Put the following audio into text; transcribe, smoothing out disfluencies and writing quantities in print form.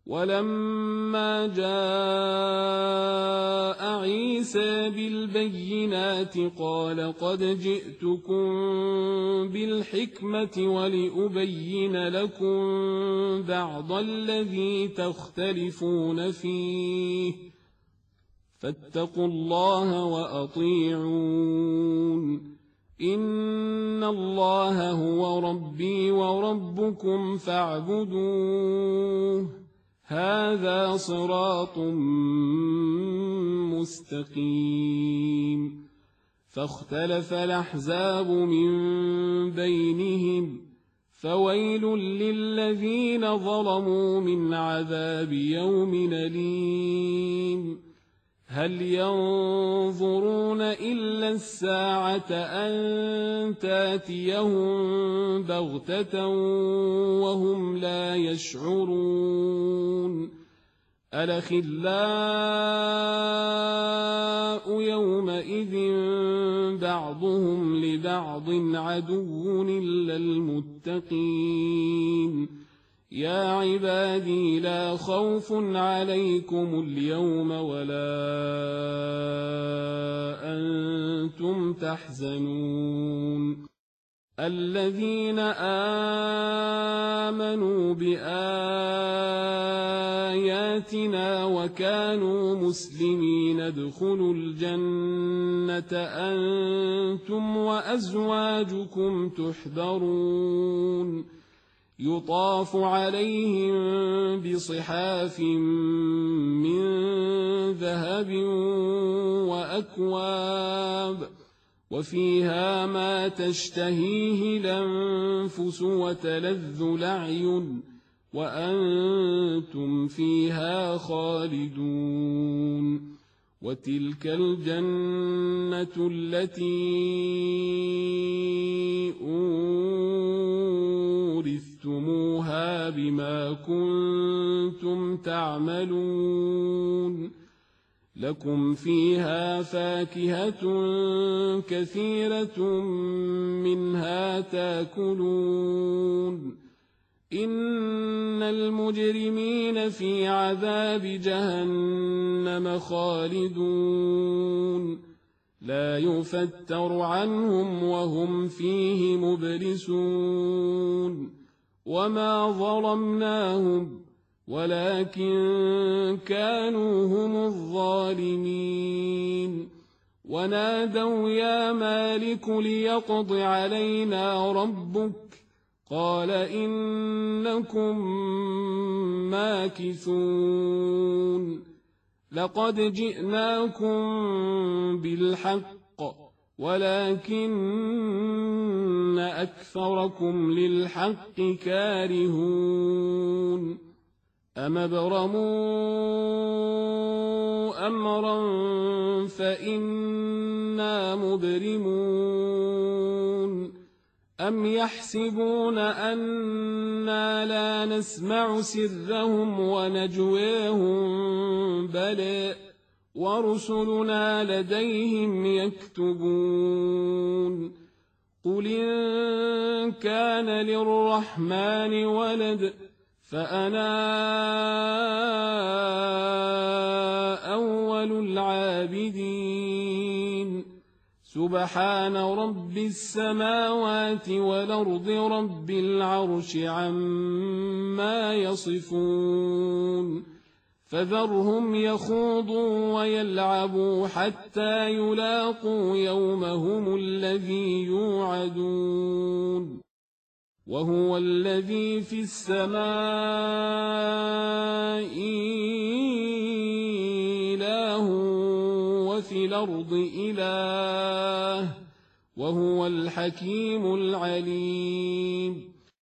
ولما جاء عيسى بالبينات قال قد جئتكم بالحكمة ولأبين لكم بعض الذي تختلفون فيه فاتقوا الله وأطيعون إن الله هو ربي وربكم فاعبدوه هذا صراط مستقيم فاختلف الأحزاب من بينهم فويل للذين ظلموا من عذاب يوم أليم هل ينظرون إلا الساعة أن تاتيهم بغتة وهم لا يشعرون الأخلاء يومئذ بعضهم لبعض عدو إلا المتقين يا عبادي لا خوف عليكم اليوم ولا أنتم تحزنون الذين آمنوا بآياتنا وكانوا مسلمين ادخلوا الجنة أنتم وأزواجكم تحبرون يطاف عليهم بصحاف من ذهب وأكواب وفيها ما تشتهيه الأنفس وتلذ الأعين وأنتم فيها خالدون وتلك الجنة التي أورثتموها بما كنتم تعملون لكم فيها فاكهة كثيرة منها تاكلون إن المجرمين في عذاب جهنم خالدون لا يفتر عنهم وهم فيه مبلسون وما ظلمناهم ولكن كانوا هم الظالمين ونادوا يا مالك ليقض علينا ربك قال إنكم ماكثون لقد جئناكم بالحق ولكن أكثركم للحق كارهون أم ابرموا أمرا فإنا مبرمون أم يحسبون أنا لا نسمع سرهم ونجواهم بلى ورسلنا لديهم يكتبون قل إن كان للرحمن ولد فأنا أول العابدين سبحان رب السماوات والأرض رب العرش عما يصفون فذرهم يخوضوا ويلعبوا حتى يلاقوا يومهم الذي يوعدون وهو الذي في السماء إله وفي الأرض إله وهو الحكيم العليم